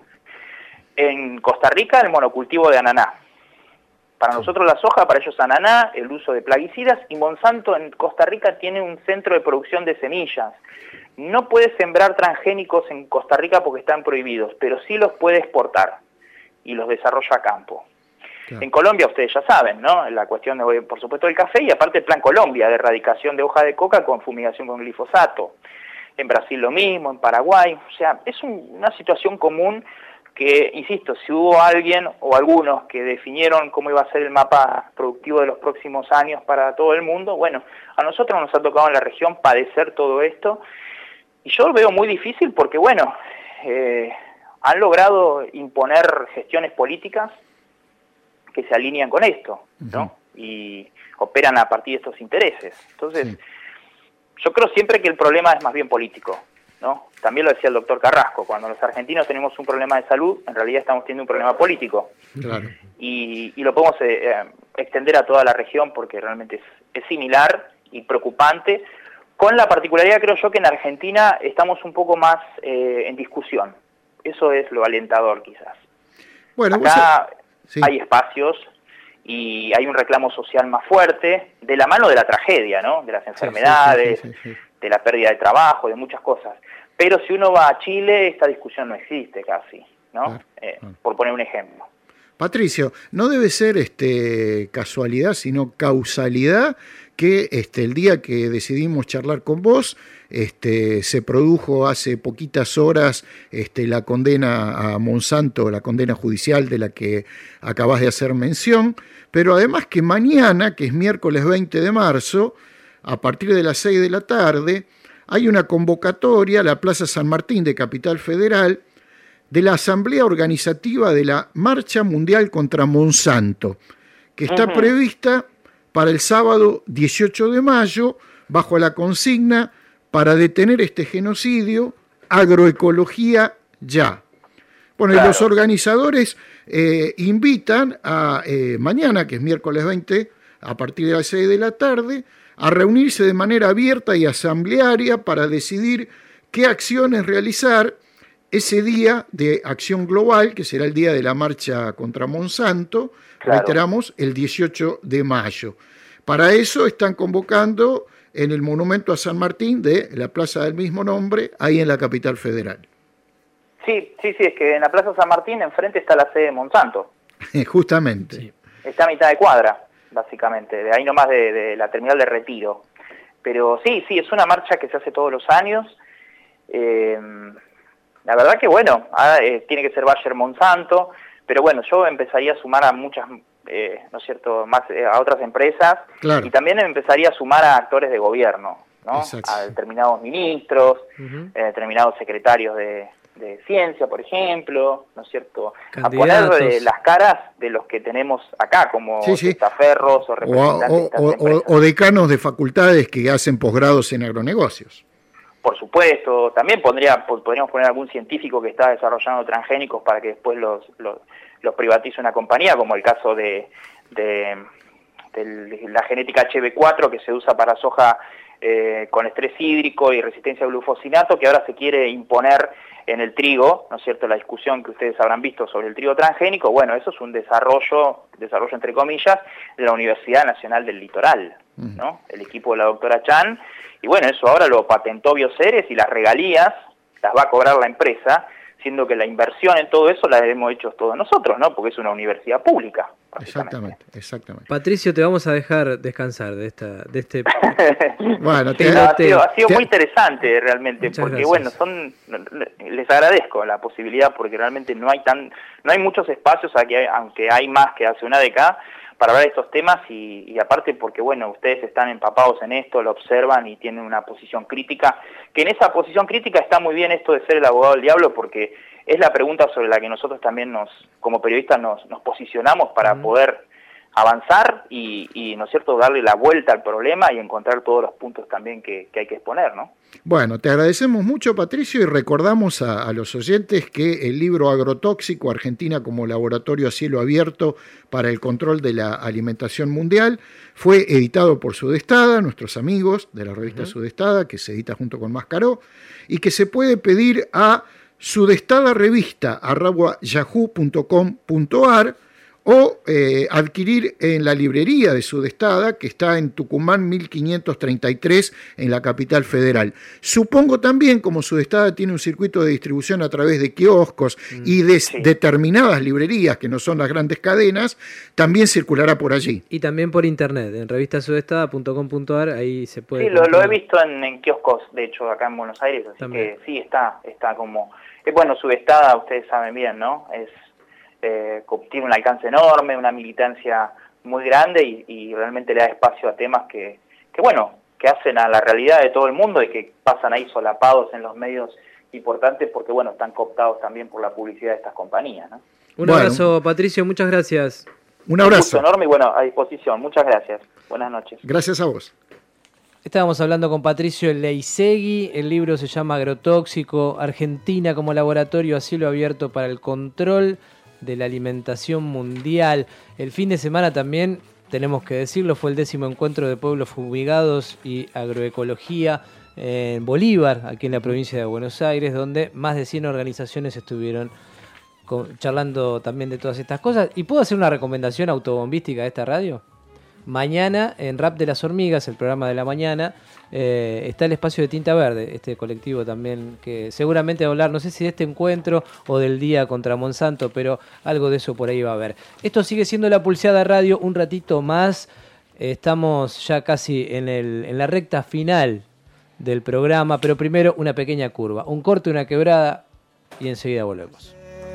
En Costa Rica el monocultivo de ananá. Para nosotros la soja, para ellos ananá, el uso de plaguicidas, y Monsanto en Costa Rica tiene un centro de producción de semillas. No puede sembrar transgénicos en Costa Rica porque están prohibidos, pero sí los puede exportar y los desarrolla a campo. Claro. En Colombia ustedes ya saben, ¿no? La cuestión de, por supuesto, del café, y aparte el Plan Colombia de erradicación de hoja de coca con fumigación con glifosato. En Brasil lo mismo, en Paraguay. O sea, es una situación común que, insisto, si hubo alguien o algunos que definieron cómo iba a ser el mapa productivo de los próximos años para todo el mundo, bueno, a nosotros nos ha tocado en la región padecer todo esto, y yo lo veo muy difícil porque, bueno, han logrado imponer gestiones políticas que se alinean con esto, ¿no? Y operan a partir de estos intereses. Entonces, yo creo siempre que el problema es más bien político, ¿no? También lo decía el doctor Carrasco, cuando los argentinos tenemos un problema de salud, en realidad estamos teniendo un problema político. Claro. Y lo podemos extender a toda la región porque realmente es similar y preocupante, con la particularidad, creo yo, que en Argentina estamos un poco más en discusión. Eso es lo alentador, quizás. Bueno, acá hay espacios y hay un reclamo social más fuerte, de la mano de la tragedia, ¿no? De las enfermedades, de la pérdida de trabajo, de muchas cosas. Pero si uno va a Chile, esta discusión no existe casi, ¿no? Por poner un ejemplo. Patricio, no debe ser casualidad, sino causalidad que el día que decidimos charlar con vos, se produjo hace poquitas horas la condena a Monsanto, la condena judicial de la que acabas de hacer mención, pero además que mañana, que es miércoles 20 de marzo, a partir de las 6 de la tarde, hay una convocatoria a la Plaza San Martín de Capital Federal de la Asamblea Organizativa de la Marcha Mundial contra Monsanto, que está prevista para el sábado 18 de mayo, bajo la consigna para detener este genocidio, agroecología ya. Bueno, y los organizadores invitan a mañana, que es miércoles 20, a partir de las 6 de la tarde, a reunirse de manera abierta y asamblearia para decidir qué acciones realizar ese día de acción global, que será el día de la marcha contra Monsanto, reiteramos, el 18 de mayo. Para eso están convocando en el monumento a San Martín de la plaza del mismo nombre, ahí en la capital federal. Sí, es que en la plaza San Martín enfrente está la sede de Monsanto. Justamente. Sí. Está a mitad de cuadra, básicamente, de ahí nomás de la terminal de Retiro. Pero sí, es una marcha que se hace todos los años. La verdad que bueno, tiene que ser Bayer Monsanto, pero bueno, yo empezaría a sumar a muchas, ¿no es cierto?, más a otras empresas, claro. Y también empezaría a sumar a actores de gobierno, ¿no? Exacto. A determinados ministros, determinados secretarios de ciencia, por ejemplo, ¿no es cierto?, candidatos. A poner las caras de los que tenemos acá, como testaferros o representantes de estas empresas. O decanos de facultades que hacen posgrados en agronegocios. Por supuesto, también podríamos poner algún científico que está desarrollando transgénicos para que después los privatice una compañía, como el caso de la genética HB4 que se usa para soja con estrés hídrico y resistencia al glufosinato, que ahora se quiere imponer en el trigo, ¿no es cierto? La discusión que ustedes habrán visto sobre el trigo transgénico, bueno, eso es un desarrollo entre comillas, de la Universidad Nacional del Litoral, ¿no? El equipo de la doctora Chan, y bueno, eso ahora lo patentó Bioceres y las regalías las va a cobrar la empresa, siendo que la inversión en todo eso la hemos hecho todos nosotros, ¿no? Porque es una universidad pública. Exactamente. Patricio, te vamos a dejar descansar de este bueno, ha sido muy interesante realmente, porque gracias. bueno, les agradezco la posibilidad, porque realmente no hay muchos espacios, aunque hay más que hace una década, para hablar de estos temas y aparte porque, bueno, ustedes están empapados en esto, lo observan y tienen una posición crítica, que en esa posición crítica está muy bien esto de ser el abogado del diablo, porque es la pregunta sobre la que nosotros también como periodistas nos posicionamos para poder avanzar y, ¿no es cierto?, darle la vuelta al problema y encontrar todos los puntos también que hay que exponer, ¿no? Bueno, te agradecemos mucho, Patricio, y recordamos a los oyentes que el libro Agrotóxico, Argentina como laboratorio a cielo abierto para el control de la alimentación mundial, fue editado por Sudestada, nuestros amigos de la revista Sudestada, que se edita junto con Mascaró, y que se puede pedir a sudestadarevista@yahoo.com.ar o adquirir en la librería de Sudestada, que está en Tucumán 1533, en la capital federal. Supongo también, como Sudestada tiene un circuito de distribución a través de kioscos y de determinadas librerías, que no son las grandes cadenas, también circulará por allí. Y también por internet, en revistasudestada.com.ar, ahí se puede... Sí, lo he visto en kioscos, de hecho, acá en Buenos Aires, así también. Que sí, está como... bueno, Sudestada, ustedes saben bien, ¿no? Tiene un alcance enorme, una militancia muy grande y realmente le da espacio a temas que hacen a la realidad de todo el mundo y que pasan ahí solapados en los medios importantes porque, bueno, están cooptados también por la publicidad de estas compañías, ¿no? Un abrazo, Patricio, muchas gracias. Un abrazo. Un gusto enorme y, bueno, a disposición. Muchas gracias. Buenas noches. Gracias a vos. Estábamos hablando con Patricio Leisegui, el libro se llama Agrotóxico, Argentina como laboratorio a cielo abierto para el control de la alimentación mundial. El fin de semana también, tenemos que decirlo, fue el 10º encuentro de pueblos fumigados y agroecología en Bolívar, aquí en la provincia de Buenos Aires, donde más de 100 organizaciones estuvieron charlando también de todas estas cosas. ¿Y puedo hacer una recomendación autobombística de esta radio? Mañana, en Rap de las Hormigas, el programa de la mañana, está el espacio de Tinta Verde, este colectivo también que seguramente va a hablar, no sé si de este encuentro o del día contra Monsanto, pero algo de eso por ahí va a haber. Esto sigue siendo La Pulseada Radio, un ratito más, estamos ya casi en la recta final del programa, pero primero una pequeña curva, un corte, una quebrada y enseguida volvemos.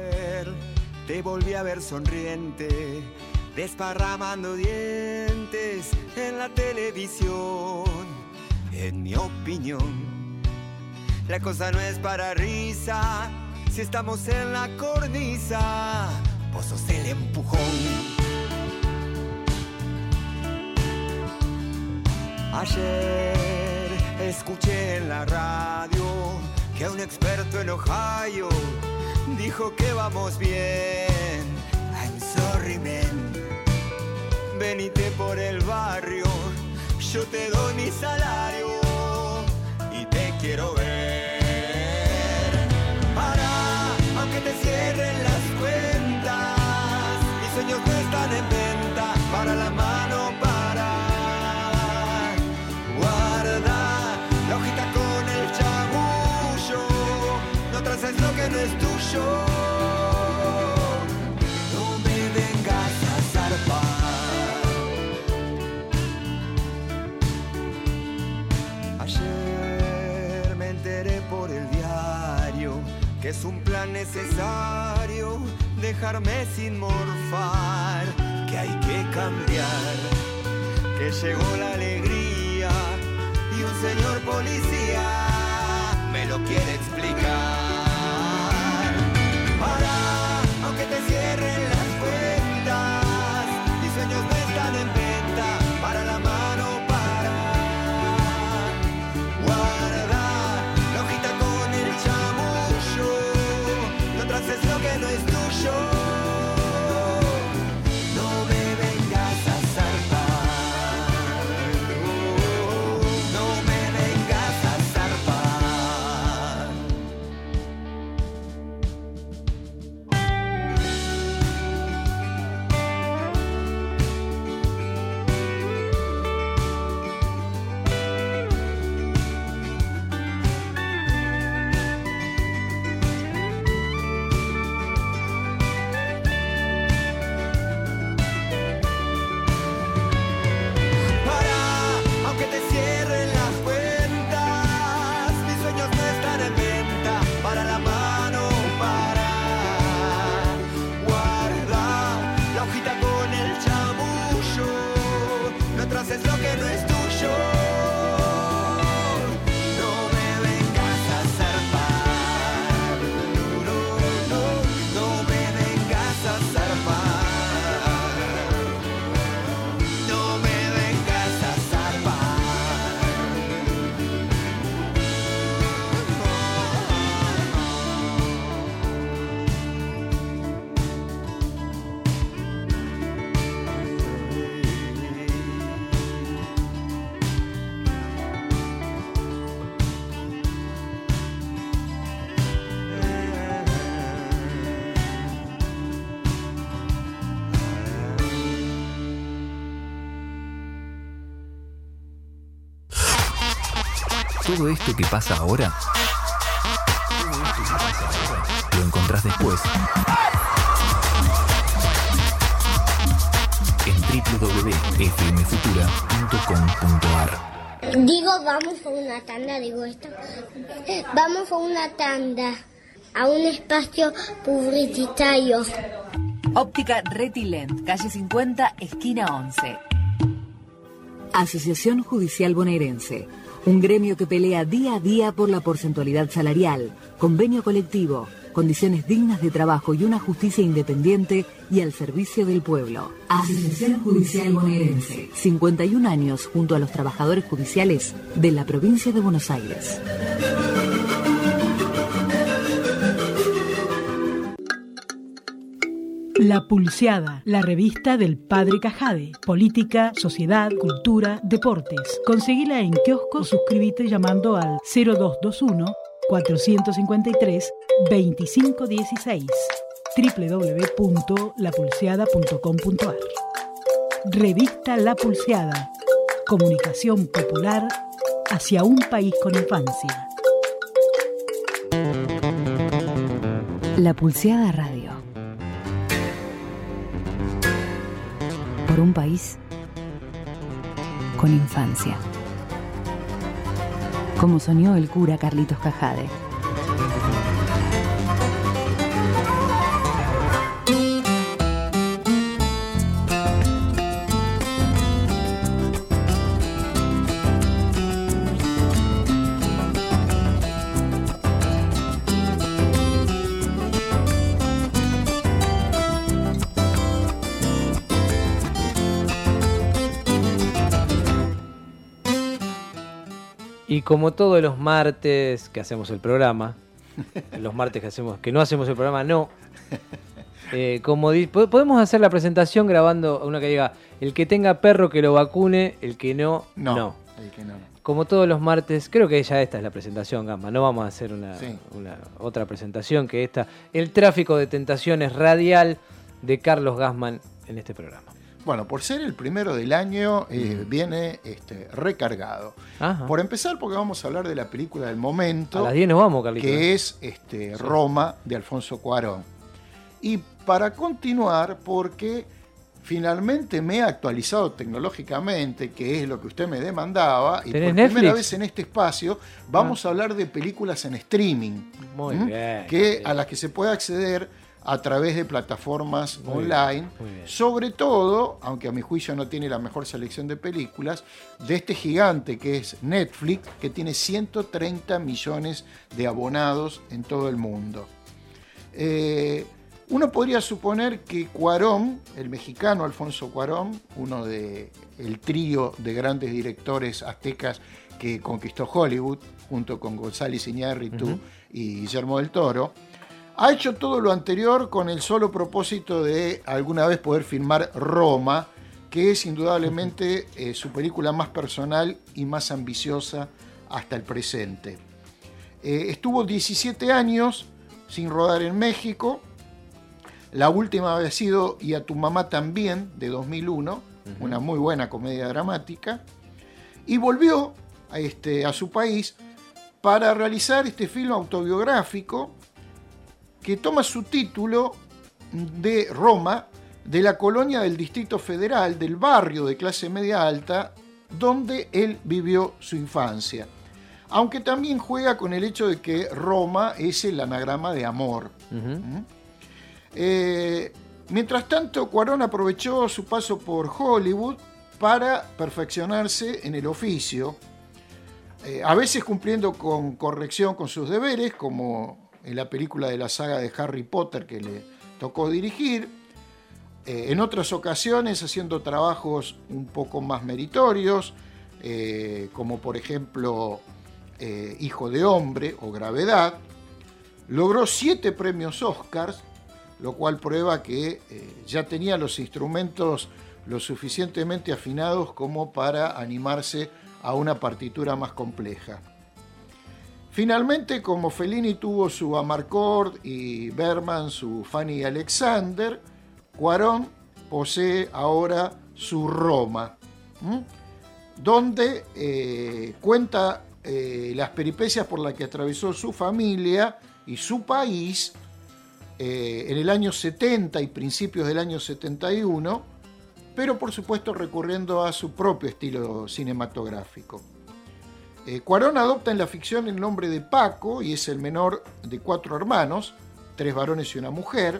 Te volví a ver sonriente, desparramando dientes en la televisión. En mi opinión, la cosa no es para risa. Si estamos en la cornisa, vos sos el empujón. Ayer escuché en la radio que un experto en Ohio dijo que vamos bien. I'm sorry, man. Venite por el barrio, yo te doy mi salario y te quiero ver. Para, aunque te cierren las cuentas, mis sueños no están en venta. Para la mano, para. Guarda la hojita con el chamullo, no traces lo que no es tuyo. Que es un plan necesario dejarme sin morfar, que hay que cambiar, que llegó la alegría y un señor policía me lo quiere explicar. Para, aunque te cierren las cuentas, mis sueños no están en venta. Para la mano, para. Guarda la hojita con el chamullo, no traces lo que no es tuyo. No me vengas a zarpar, no me Todo esto que pasa ahora, lo encontrás después en www.fmfutura.com.ar. Digo, vamos a una tanda, vamos a una tanda, a un espacio publicitario. Óptica Retilent, calle 50, esquina 11. Asociación Judicial Bonaerense, un gremio que pelea día a día por la porcentualidad salarial, convenio colectivo, condiciones dignas de trabajo y una justicia independiente y al servicio del pueblo. Asociación Judicial Bonaerense, 51 años junto a los trabajadores judiciales de la provincia de Buenos Aires. La Pulseada, la revista del Padre Cajade. Política, sociedad, cultura, deportes. Conseguila en kiosco o suscríbete llamando al 0221-453-2516. www.lapulseada.com.ar. Revista La Pulseada. Comunicación popular hacia un país con infancia. La Pulseada Radio. Por un país con infancia. Como soñó el cura Carlitos Cajade. Y como todos los martes que hacemos el programa, los martes que no hacemos el programa, no. Podemos hacer la presentación grabando una que diga, el que tenga perro que lo vacune, el que no. El que no. Como todos los martes, creo que ya esta es la presentación, Gamba. No vamos a hacer una otra presentación que esta. El tráfico de tentaciones radial de Carlos Gassman en este programa. Bueno, por ser el primero del año, viene recargado. Ajá. Por empezar, porque vamos a hablar de la película del momento. A las 10 nos vamos, Carlitos. Que es Roma, de Alfonso Cuarón. Y para continuar, porque finalmente me he actualizado tecnológicamente, que es lo que usted me demandaba, y por primera vez en este espacio vamos a hablar de películas en streaming. Muy bien. A las que se puede acceder a través de plataformas online, sobre todo, aunque a mi juicio no tiene la mejor selección de películas, de este gigante que es Netflix, que tiene 130 millones de abonados en todo el mundo. Uno podría suponer que Cuarón, el mexicano Alfonso Cuarón, uno del trío de grandes directores aztecas que conquistó Hollywood, junto con González Iñárritu y Guillermo del Toro, ha hecho todo lo anterior con el solo propósito de alguna vez poder filmar Roma, que es indudablemente su película más personal y más ambiciosa hasta el presente. Estuvo 17 años sin rodar en México. La última había sido Y a tu mamá también, de 2001, una muy buena comedia dramática. Y volvió a su país para realizar este film autobiográfico que toma su título de Roma, de la colonia del Distrito Federal, del barrio de clase media alta, donde él vivió su infancia. Aunque también juega con el hecho de que Roma es el anagrama de amor. Mientras tanto, Cuarón aprovechó su paso por Hollywood para perfeccionarse en el oficio, a veces cumpliendo con corrección con sus deberes, como en la película de la saga de Harry Potter que le tocó dirigir, en otras ocasiones haciendo trabajos un poco más meritorios, como por ejemplo Hijo de Hombre o Gravedad. Logró 7 premios Oscars, lo cual prueba que ya tenía los instrumentos lo suficientemente afinados como para animarse a una partitura más compleja. Finalmente, como Fellini tuvo su Amarcord y Bergman su Fanny y Alexander, Cuarón posee ahora su Roma, donde cuenta las peripecias por las que atravesó su familia y su país en el año 70 y principios del año 71, pero por supuesto recurriendo a su propio estilo cinematográfico. Cuarón adopta en la ficción el nombre de Paco y es el menor de 4 hermanos, 3 varones y una mujer.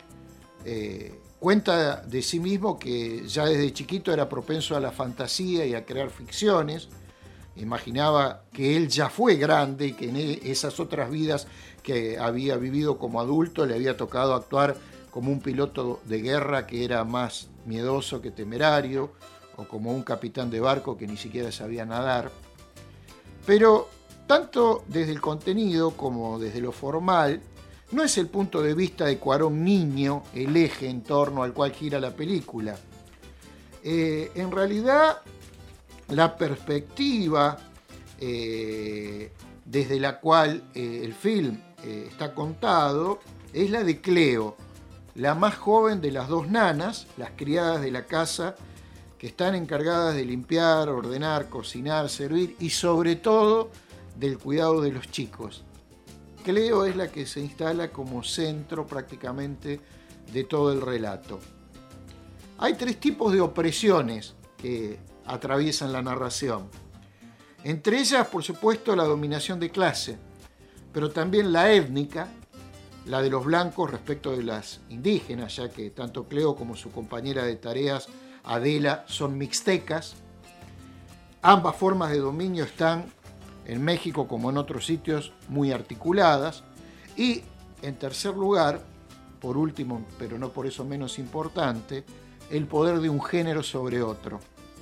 Cuenta de sí mismo que ya desde chiquito era propenso a la fantasía y a crear ficciones. Imaginaba que él ya fue grande y que en esas otras vidas que había vivido como adulto le había tocado actuar como un piloto de guerra que era más miedoso que temerario, o como un capitán de barco que ni siquiera sabía nadar. Pero tanto desde el contenido como desde lo formal, no es el punto de vista de Cuarón niño el eje en torno al cual gira la película. En realidad, la perspectiva desde la cual el film está contado es la de Cleo, la más joven de las 2 nanas, las criadas de la casa, que están encargadas de limpiar, ordenar, cocinar, servir y sobre todo del cuidado de los chicos. Cleo es la que se instala como centro prácticamente de todo el relato. Hay 3 tipos de opresiones que atraviesan la narración. Entre ellas, por supuesto, la dominación de clase, pero también la étnica, la de los blancos respecto de las indígenas, ya que tanto Cleo como su compañera de tareas, Adela, son mixtecas. Ambas formas de dominio están en México como en otros sitios muy articuladas. Y en tercer lugar, por último, pero no por eso menos importante, el poder de un género sobre otro.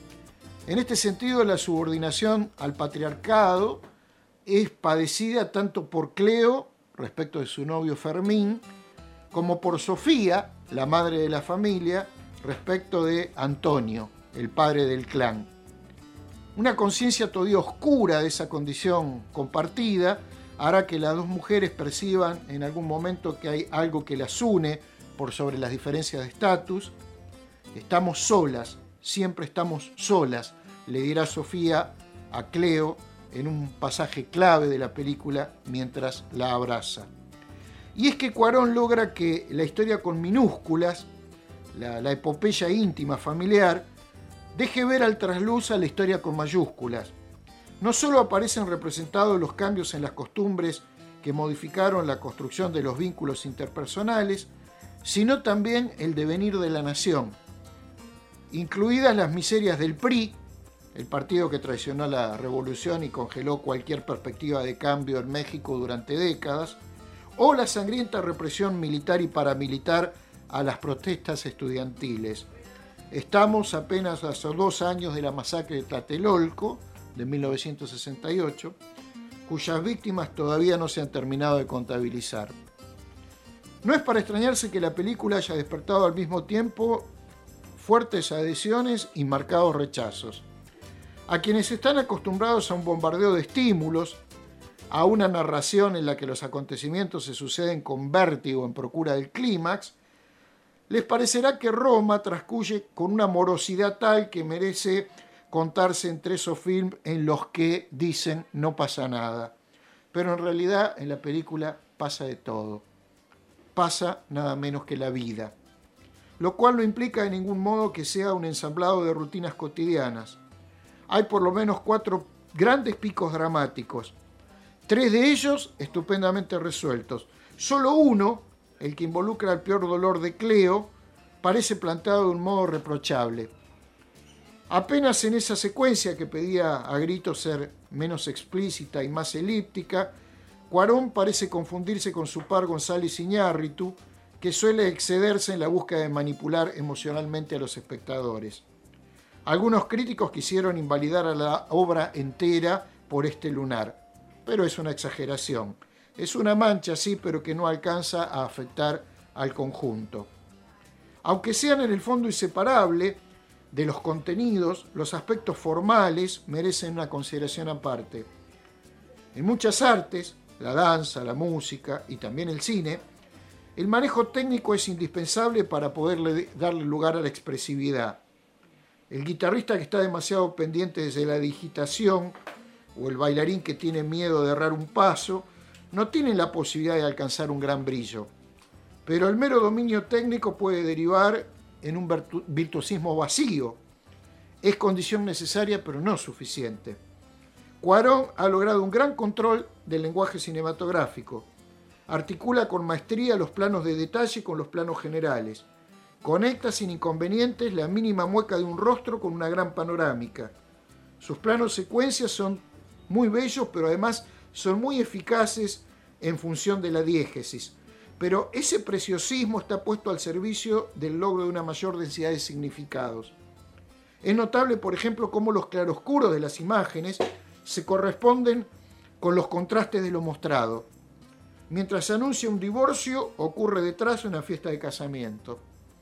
En este sentido, la subordinación al patriarcado es padecida tanto por Cleo, respecto de su novio Fermín, como por Sofía, la madre de la familia, respecto de Antonio, el padre del clan. Una conciencia todavía oscura de esa condición compartida hará que las 2 mujeres perciban en algún momento que hay algo que las une por sobre las diferencias de estatus. Estamos solas, siempre estamos solas, le dirá Sofía a Cleo en un pasaje clave de la película mientras la abraza. Y es que Cuarón logra que la historia con minúsculas, la epopeya íntima familiar, deje ver al trasluz a la historia con mayúsculas. No solo aparecen representados los cambios en las costumbres que modificaron la construcción de los vínculos interpersonales, sino también el devenir de la nación, incluidas las miserias del PRI, el partido que traicionó la revolución y congeló cualquier perspectiva de cambio en México durante décadas, o la sangrienta represión militar y paramilitar a las protestas estudiantiles. Estamos apenas a 2 años de la masacre de Tlatelolco, de 1968, cuyas víctimas todavía no se han terminado de contabilizar. No es para extrañarse que la película haya despertado al mismo tiempo fuertes adhesiones y marcados rechazos. A quienes están acostumbrados a un bombardeo de estímulos, a una narración en la que los acontecimientos se suceden con vértigo en procura del clímax, les parecerá que Roma transcurre con una morosidad tal que merece contarse entre esos films en los que dicen no pasa nada. Pero en realidad en la película pasa de todo. Pasa nada menos que la vida. Lo cual no implica de ningún modo que sea un ensamblado de rutinas cotidianas. Hay por lo menos 4 grandes picos dramáticos. 3 de ellos estupendamente resueltos. Solo uno, el que involucra el peor dolor de Cleo, parece planteado de un modo reprochable. Apenas en esa secuencia que pedía a gritos ser menos explícita y más elíptica, Cuarón parece confundirse con su par González Iñárritu, que suele excederse en la búsqueda de manipular emocionalmente a los espectadores. Algunos críticos quisieron invalidar a la obra entera por este lunar, pero es una exageración. Es una mancha, sí, pero que no alcanza a afectar al conjunto. Aunque sean en el fondo inseparables de los contenidos, los aspectos formales merecen una consideración aparte. En muchas artes, la danza, la música y también el cine, el manejo técnico es indispensable para poder darle lugar a la expresividad. El guitarrista que está demasiado pendiente desde la digitación o el bailarín que tiene miedo de errar un paso, no tienen la posibilidad de alcanzar un gran brillo. Pero el mero dominio técnico puede derivar en un virtuosismo vacío. Es condición necesaria, pero no suficiente. Cuarón ha logrado un gran control del lenguaje cinematográfico. Articula con maestría los planos de detalle con los planos generales. Conecta sin inconvenientes la mínima mueca de un rostro con una gran panorámica. Sus planos secuencias son muy bellos, pero además son muy eficaces en función de la diégesis. Pero ese preciosismo está puesto al servicio del logro de una mayor densidad de significados. Es notable, por ejemplo, cómo los claroscuros de las imágenes se corresponden con los contrastes de lo mostrado. Mientras se anuncia un divorcio, ocurre detrás una fiesta de casamiento.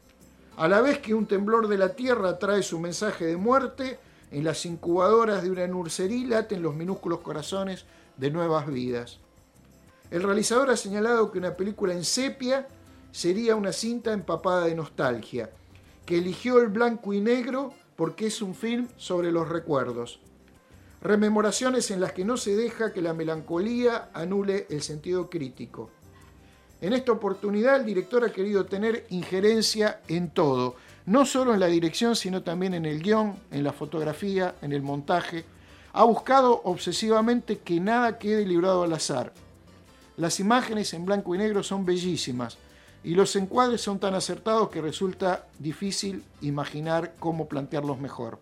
A la vez que un temblor de la tierra trae su mensaje de muerte, en las incubadoras de una nursería laten los minúsculos corazones de nuevas vidas. El realizador ha señalado que una película en sepia sería una cinta empapada de nostalgia, que eligió el blanco y negro porque es un film sobre los recuerdos. Rememoraciones en las que no se deja que la melancolía anule el sentido crítico. En esta oportunidad el director ha querido tener injerencia en todo, no solo en la dirección, sino también en el guión, en la fotografía, en el montaje. Ha buscado obsesivamente que nada quede librado al azar. Las imágenes en blanco y negro son bellísimas y los encuadres son tan acertados que resulta difícil imaginar cómo plantearlos mejor.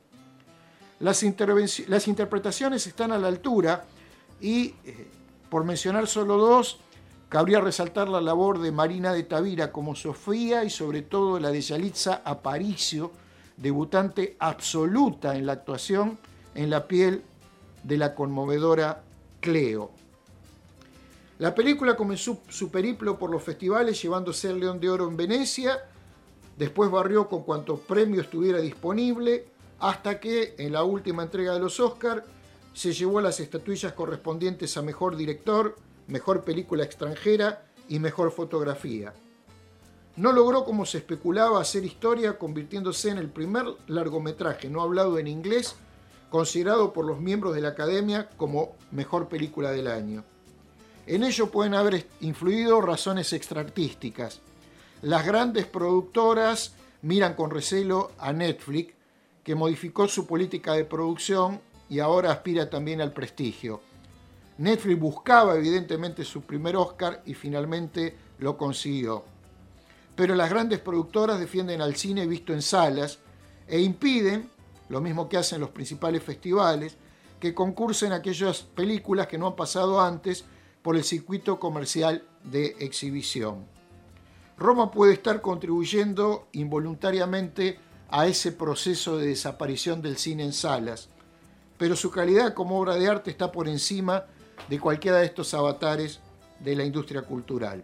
Las interpretaciones están a la altura y, por mencionar solo dos, cabría resaltar la labor de Marina de Tavira como Sofía y sobre todo la de Yalitza Aparicio, debutante absoluta en la actuación en la piel de la conmovedora Cleo. La película comenzó su periplo por los festivales llevándose el León de Oro en Venecia, después barrió con cuanto premio estuviera disponible, hasta que en la última entrega de los Oscar se llevó las estatuillas correspondientes a Mejor Director, Mejor Película Extranjera y Mejor Fotografía. No logró, como se especulaba, hacer historia, convirtiéndose en el primer largometraje no hablado en inglés considerado por los miembros de la Academia como Mejor Película del Año. En ello pueden haber influido razones extraartísticas. Las grandes productoras miran con recelo a Netflix, que modificó su política de producción y ahora aspira también al prestigio. Netflix buscaba evidentemente su primer Oscar y finalmente lo consiguió. Pero las grandes productoras defienden al cine visto en salas e impiden, lo mismo que hacen los principales festivales, que concursen aquellas películas que no han pasado antes por el circuito comercial de exhibición. Roma puede estar contribuyendo involuntariamente a ese proceso de desaparición del cine en salas, pero su calidad como obra de arte está por encima de cualquiera de estos avatares de la industria cultural.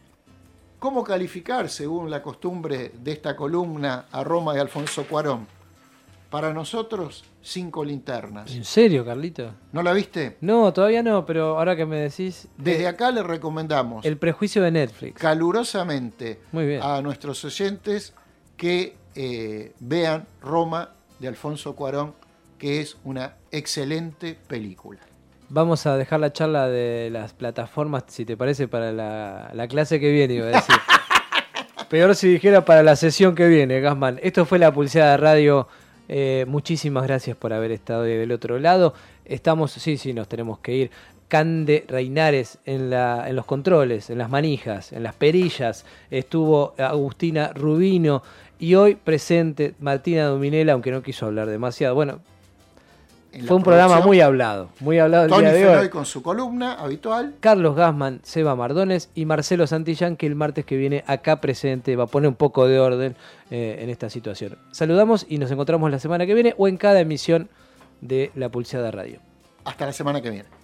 ¿Cómo calificar, según la costumbre de esta columna, a Roma de Alfonso Cuarón? Para nosotros, 5 linternas. ¿En serio, Carlito? ¿No la viste? No, todavía no, pero ahora que me decís... Desde acá le recomendamos El prejuicio de Netflix. Calurosamente Muy bien. A nuestros oyentes que vean Roma de Alfonso Cuarón, que es una excelente película. Vamos a dejar la charla de las plataformas, si te parece, para la clase que viene, iba a decir. Peor si dijera para la sesión que viene, Gassman. Esto fue La Pulseada de Radio. Muchísimas gracias por haber estado del otro lado. Estamos, sí, nos tenemos que ir. Cande Reinares en los controles, en las manijas, en las perillas. Estuvo Agustina Rubino y hoy presente Martina Dominela, aunque no quiso hablar demasiado. Bueno, fue un programa muy hablado el Tony día de Fenoy hoy. con su columna habitual. Carlos Gassman, Seba Mardones y Marcelo Santillán, que el martes que viene acá presente va a poner un poco de orden en esta situación. Saludamos y nos encontramos la semana que viene o en cada emisión de La Pulseada Radio. Hasta la semana que viene.